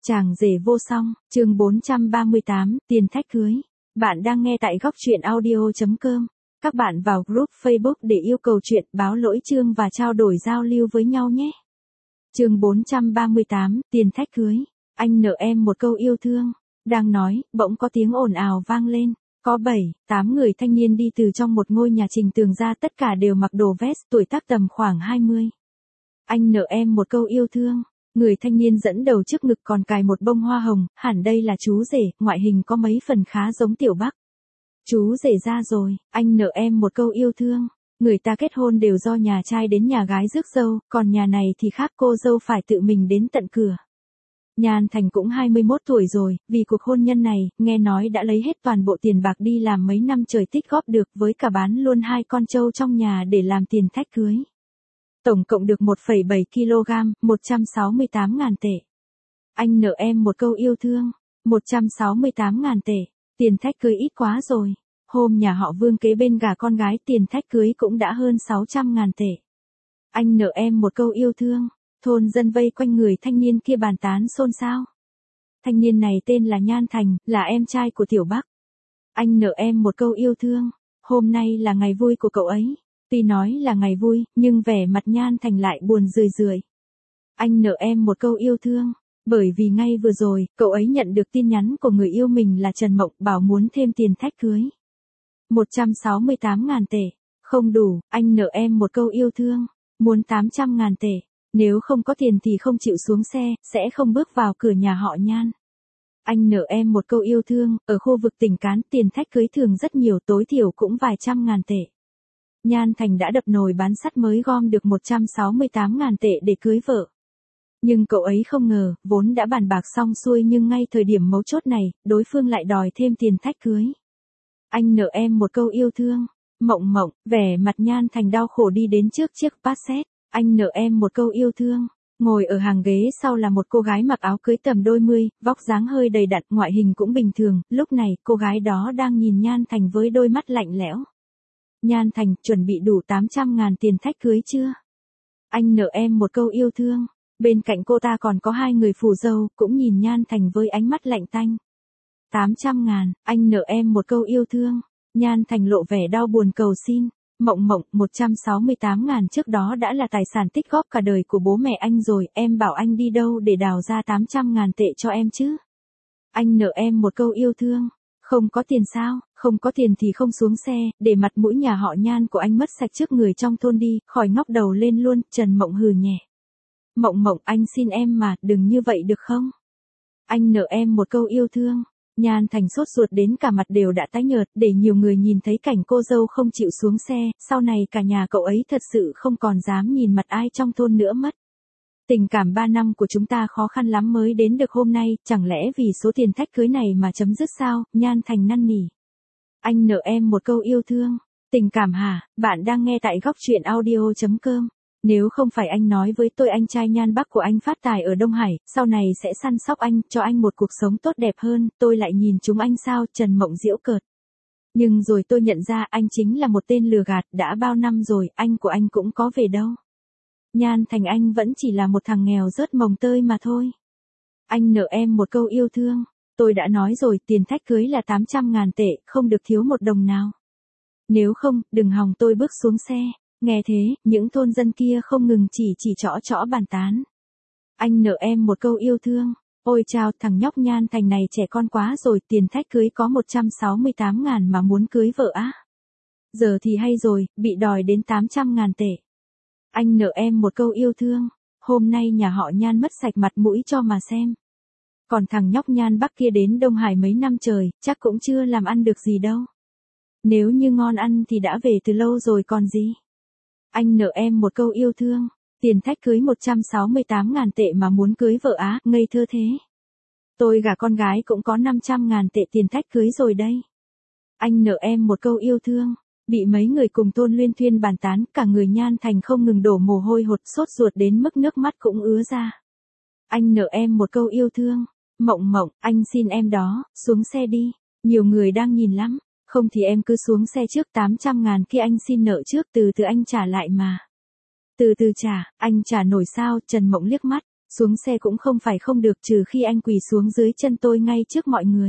Chàng rể vô song, chương 438, tiền thách cưới. Bạn đang nghe tại góc truyện audio.com. Các bạn vào group Facebook để yêu cầu chuyện, báo lỗi chương và trao đổi giao lưu với nhau nhé. Chương 438, tiền thách cưới. Anh nợ em một câu yêu thương. Đang nói, bỗng có tiếng ồn ào vang lên. Có 7, 8 người thanh niên đi từ trong một ngôi nhà trình tường ra, tất cả đều mặc đồ vest, tuổi tác tầm khoảng 20. Anh nợ em một câu yêu thương. Người thanh niên dẫn đầu trước ngực còn cài một bông hoa hồng, hẳn đây là chú rể, ngoại hình có mấy phần khá giống Tiểu Bắc. Chú rể ra rồi, anh nợ em một câu yêu thương. Người ta kết hôn đều do nhà trai đến nhà gái rước dâu, còn nhà này thì khác, cô dâu phải tự mình đến tận cửa. Nhan Thành cũng 21 tuổi rồi, vì cuộc hôn nhân này, nghe nói đã lấy hết toàn bộ tiền bạc đi làm mấy năm trời tích góp được, với cả bán luôn 2 con trâu trong nhà để làm tiền thách cưới. Tổng cộng được 1,7 kg, 168.000 tệ. Anh nợ em một câu yêu thương, 168.000 tệ, tiền thách cưới ít quá rồi. Hôm nhà họ Vương kế bên gả con gái, tiền thách cưới cũng đã hơn 600.000 tệ. Anh nợ em một câu yêu thương, thôn dân vây quanh người thanh niên kia bàn tán xôn xao. Thanh niên này tên là Nhan Thành, là em trai của Tiểu Bắc. Anh nợ em một câu yêu thương, hôm nay là ngày vui của cậu ấy. Tuy nói là ngày vui, nhưng vẻ mặt Nhan Thành lại buồn rười rượi. Anh nợ em một câu yêu thương, bởi vì ngay vừa rồi, cậu ấy nhận được tin nhắn của người yêu mình là Trần Mộng, bảo muốn thêm tiền thách cưới. 168.000 tệ, không đủ, anh nợ em một câu yêu thương, muốn 800.000 tệ, nếu không có tiền thì không chịu xuống xe, sẽ không bước vào cửa nhà họ Nhan. Anh nợ em một câu yêu thương, ở khu vực Tỉnh Cán tiền thách cưới thường rất nhiều, tối thiểu cũng vài trăm ngàn tệ. Nhan Thành đã đập nồi bán sắt mới gom được 168.000 tệ để cưới vợ. Nhưng cậu ấy không ngờ, vốn đã bàn bạc xong xuôi nhưng ngay thời điểm mấu chốt này, đối phương lại đòi thêm tiền thách cưới. Anh nợ em một câu yêu thương. Mộng Mộng, vẻ mặt Nhan Thành đau khổ đi đến trước chiếc Passat. Anh nợ em một câu yêu thương. Ngồi ở hàng ghế sau là một cô gái mặc áo cưới tầm đôi mươi, vóc dáng hơi đầy đặn, ngoại hình cũng bình thường. Lúc này, cô gái đó đang nhìn Nhan Thành với đôi mắt lạnh lẽo. Nhan Thành, chuẩn bị đủ 800.000 tiền thách cưới chưa? Anh nợ em một câu yêu thương. Bên cạnh cô ta còn có 2 người phù dâu, cũng nhìn Nhan Thành với ánh mắt lạnh tanh. 800.000, anh nợ em một câu yêu thương. Nhan Thành lộ vẻ đau buồn cầu xin. Mộng Mộng, 168.000 trước đó đã là tài sản tích góp cả đời của bố mẹ anh rồi, em bảo anh đi đâu để đào ra 800.000 tệ cho em chứ? Anh nợ em một câu yêu thương. Không có tiền sao? Không có tiền thì không xuống xe, để mặt mũi nhà họ Nhan của anh mất sạch trước người trong thôn đi, khỏi ngóc đầu lên luôn. Trần Mộng hừ nhẹ. Mộng Mộng, anh xin em mà, đừng như vậy được không? Anh nợ em một câu yêu thương. Nhan Thành sốt ruột đến cả mặt đều đã tái nhợt, để nhiều người nhìn thấy cảnh cô dâu không chịu xuống xe, sau này cả nhà cậu ấy thật sự không còn dám nhìn mặt ai trong thôn nữa mất. Tình cảm 3 năm của chúng ta khó khăn lắm mới đến được hôm nay, chẳng lẽ vì số tiền thách cưới này mà chấm dứt sao? Nhan Thành năn nỉ. Anh nợ em một câu yêu thương. Tình cảm hả? Bạn đang nghe tại góc truyện audio.com. Nếu không phải anh nói với tôi anh trai Nhan Bắc của anh phát tài ở Đông Hải, sau này sẽ săn sóc anh, cho anh một cuộc sống tốt đẹp hơn, tôi lại nhìn chúng anh sao? Trần Mộng giễu cợt. Nhưng rồi tôi nhận ra anh chính là một tên lừa gạt, đã bao năm rồi, anh của anh cũng có về đâu. Nhan Thành, anh vẫn chỉ là một thằng nghèo rớt mồng tơi mà thôi. Anh nợ em một câu yêu thương. Tôi đã nói rồi, tiền thách cưới là 800.000 tệ, không được thiếu một đồng nào. Nếu không, đừng hòng tôi bước xuống xe. Nghe thế, những thôn dân kia không ngừng chỉ trõ bàn tán. Anh nợ em một câu yêu thương. Ôi chao, thằng nhóc Nhan Thành này trẻ con quá rồi, tiền thách cưới có 168.000 mà muốn cưới vợ á. Giờ thì hay rồi, bị đòi đến 800.000 tệ. Anh nợ em một câu yêu thương. Hôm nay nhà họ Nhan mất sạch mặt mũi cho mà xem. Còn thằng nhóc Nhan Bắc kia đến Đông Hải mấy năm trời, chắc cũng chưa làm ăn được gì đâu. Nếu như ngon ăn thì đã về từ lâu rồi còn gì. Anh nợ em một câu yêu thương. Tiền thách cưới 168.000 tệ mà muốn cưới vợ á, ngây thơ thế. Tôi gả con gái cũng có 500.000 tệ tiền thách cưới rồi đây. Anh nợ em một câu yêu thương. Bị mấy người cùng thôn luyên thuyên bàn tán, cả người Nhan Thành không ngừng đổ mồ hôi hột, sốt ruột đến mức nước mắt cũng ứa ra. Anh nợ em một câu yêu thương. Mộng Mộng, anh xin em đó, xuống xe đi. Nhiều người đang nhìn lắm. Không thì em cứ xuống xe trước, 800.000 kia anh xin nợ trước, từ từ anh trả lại mà. Từ từ trả, anh trả nổi sao? Trần Mộng liếc mắt. Xuống xe cũng không phải không được, trừ khi anh quỳ xuống dưới chân tôi ngay trước mọi người.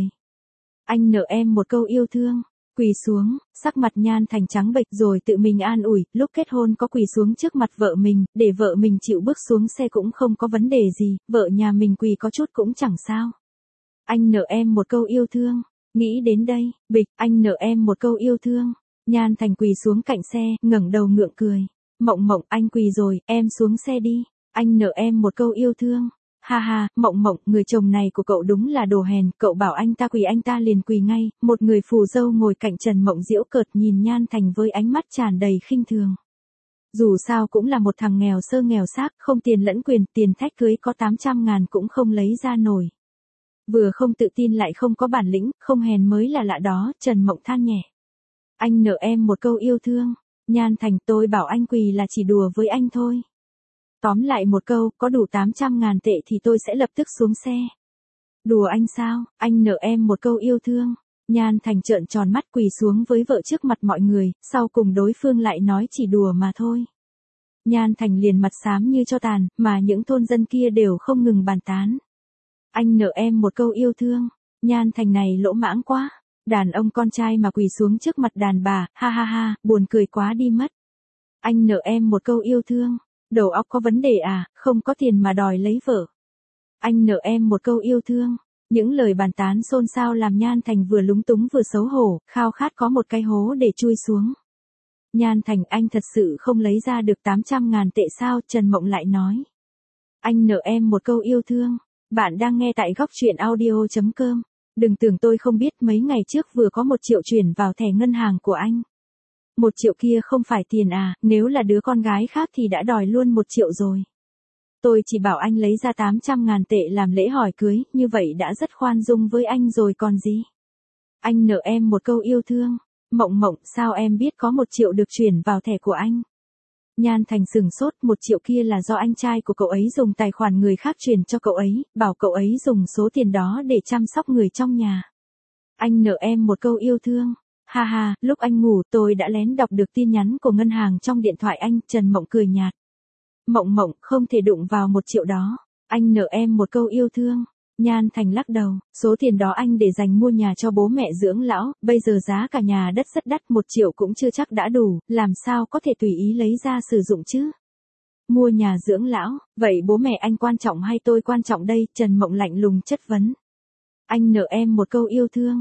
Anh nợ em một câu yêu thương. Quỳ xuống, sắc mặt Nhan Thành trắng bệch rồi tự mình an ủi, lúc kết hôn có quỳ xuống trước mặt vợ mình, để vợ mình chịu bước xuống xe cũng không có vấn đề gì, vợ nhà mình quỳ có chút cũng chẳng sao. Anh nợ em một câu yêu thương. Nghĩ đến đây, bịch, anh nợ em một câu yêu thương. Nhan Thành quỳ xuống cạnh xe, ngẩng đầu ngượng cười. Mộng Mộng, anh quỳ rồi, em xuống xe đi. Anh nợ em một câu yêu thương. Ha ha, Mộng Mộng, người chồng này của cậu đúng là đồ hèn, cậu bảo anh ta quỳ anh ta liền quỳ ngay. Một người phù dâu ngồi cạnh Trần Mộng giễu cợt nhìn Nhan Thành với ánh mắt tràn đầy khinh thường. Dù sao cũng là một thằng nghèo sơ nghèo xác, không tiền lẫn quyền, tiền thách cưới có 800.000 cũng không lấy ra nổi. Vừa không tự tin lại không có bản lĩnh, không hèn mới là lạ đó, Trần Mộng than nhẹ. Anh nợ em một câu yêu thương. Nhan Thành, tôi bảo anh quỳ là chỉ đùa với anh thôi. Tóm lại một câu, có đủ 800.000 tệ thì tôi sẽ lập tức xuống xe. Đùa anh sao, anh nợ em một câu yêu thương. Nhan Thành trợn tròn mắt quỳ xuống với vợ trước mặt mọi người, sau cùng đối phương lại nói chỉ đùa mà thôi. Nhan Thành liền mặt xám như cho tàn, mà những thôn dân kia đều không ngừng bàn tán. Anh nợ em một câu yêu thương. Nhan Thành này lỗ mãng quá. Đàn ông con trai mà quỳ xuống trước mặt đàn bà, ha ha ha, buồn cười quá đi mất. Anh nợ em một câu yêu thương. Đầu óc có vấn đề à, không có tiền mà đòi lấy vợ. Anh nợ em một câu yêu thương. Những lời bàn tán xôn xao làm Nhan Thành vừa lúng túng vừa xấu hổ, khao khát có một cái hố để chui xuống. Nhan Thành, anh thật sự không lấy ra được 800.000 tệ sao, Trần Mộng lại nói. Anh nợ em một câu yêu thương. Bạn đang nghe tại góc truyện audio.com. Đừng tưởng tôi không biết, mấy ngày trước vừa có 1 triệu chuyển vào thẻ ngân hàng của anh. 1 triệu kia không phải tiền à, nếu là đứa con gái khác thì đã đòi luôn 1 triệu rồi. Tôi chỉ bảo anh lấy ra 800.000 tệ làm lễ hỏi cưới, như vậy đã rất khoan dung với anh rồi còn gì. Anh nợ em một câu yêu thương. Mộng Mộng, sao em biết có 1 triệu được chuyển vào thẻ của anh? Nhan Thành sừng sốt, 1 triệu kia là do anh trai của cậu ấy dùng tài khoản người khác chuyển cho cậu ấy, bảo cậu ấy dùng số tiền đó để chăm sóc người trong nhà. Anh nợ em một câu yêu thương. Ha ha, lúc anh ngủ tôi đã lén đọc được tin nhắn của ngân hàng trong điện thoại anh, Trần Mộng cười nhạt. Mộng Mộng, không thể đụng vào 1 triệu đó. Anh nợ em một câu yêu thương. Nhan Thành lắc đầu, số tiền đó anh để dành mua nhà cho bố mẹ dưỡng lão, bây giờ giá cả nhà đất rất đắt, 1 triệu cũng chưa chắc đã đủ, làm sao có thể tùy ý lấy ra sử dụng chứ? Mua nhà dưỡng lão, vậy bố mẹ anh quan trọng hay tôi quan trọng đây? Trần Mộng lạnh lùng chất vấn. Anh nợ em một câu yêu thương.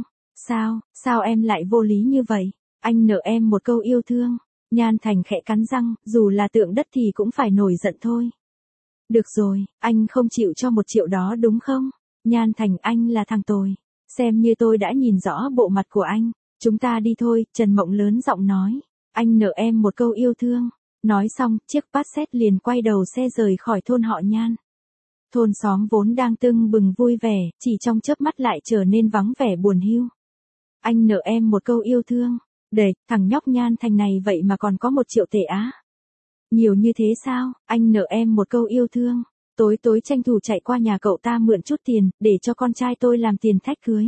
Sao em lại vô lý như vậy? Anh nợ em một câu yêu thương. Nhan Thành khẽ cắn răng, dù là tượng đất thì cũng phải nổi giận thôi. Được rồi, anh không chịu cho 1 triệu đó đúng không? Nhan Thành, anh là thằng tồi. Xem như tôi đã nhìn rõ bộ mặt của anh. Chúng ta đi thôi, Trần Mộng lớn giọng nói. Anh nợ em một câu yêu thương. Nói xong, chiếc Passat liền quay đầu xe rời khỏi thôn họ Nhan. Thôn xóm vốn đang tưng bừng vui vẻ, chỉ trong chớp mắt lại trở nên vắng vẻ buồn hiu. Anh nợ em một câu yêu thương. Để, thằng nhóc Nhan Thành này vậy mà còn có 1 triệu tệ á. Nhiều như thế sao, anh nợ em một câu yêu thương. Tối tranh thủ chạy qua nhà cậu ta mượn chút tiền, để cho con trai tôi làm tiền thách cưới.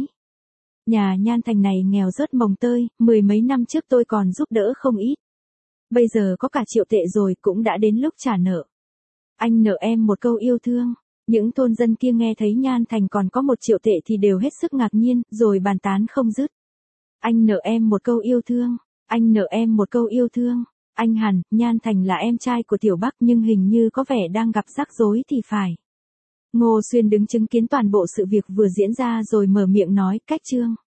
Nhà Nhan Thành này nghèo rớt mồng tơi, 10 mấy năm trước tôi còn giúp đỡ không ít. Bây giờ có cả 1 triệu tệ rồi, cũng đã đến lúc trả nợ. Anh nợ em một câu yêu thương. Những thôn dân kia nghe thấy Nhan Thành còn có 1 triệu tệ thì đều hết sức ngạc nhiên, rồi bàn tán không dứt. Anh nợ em một câu yêu thương. Anh nợ em một câu yêu thương. Anh hẳn, Nhan Thành là em trai của Tiểu Bắc nhưng hình như có vẻ đang gặp rắc rối thì phải. Ngô Xuyên đứng chứng kiến toàn bộ sự việc vừa diễn ra rồi mở miệng nói, cách chương.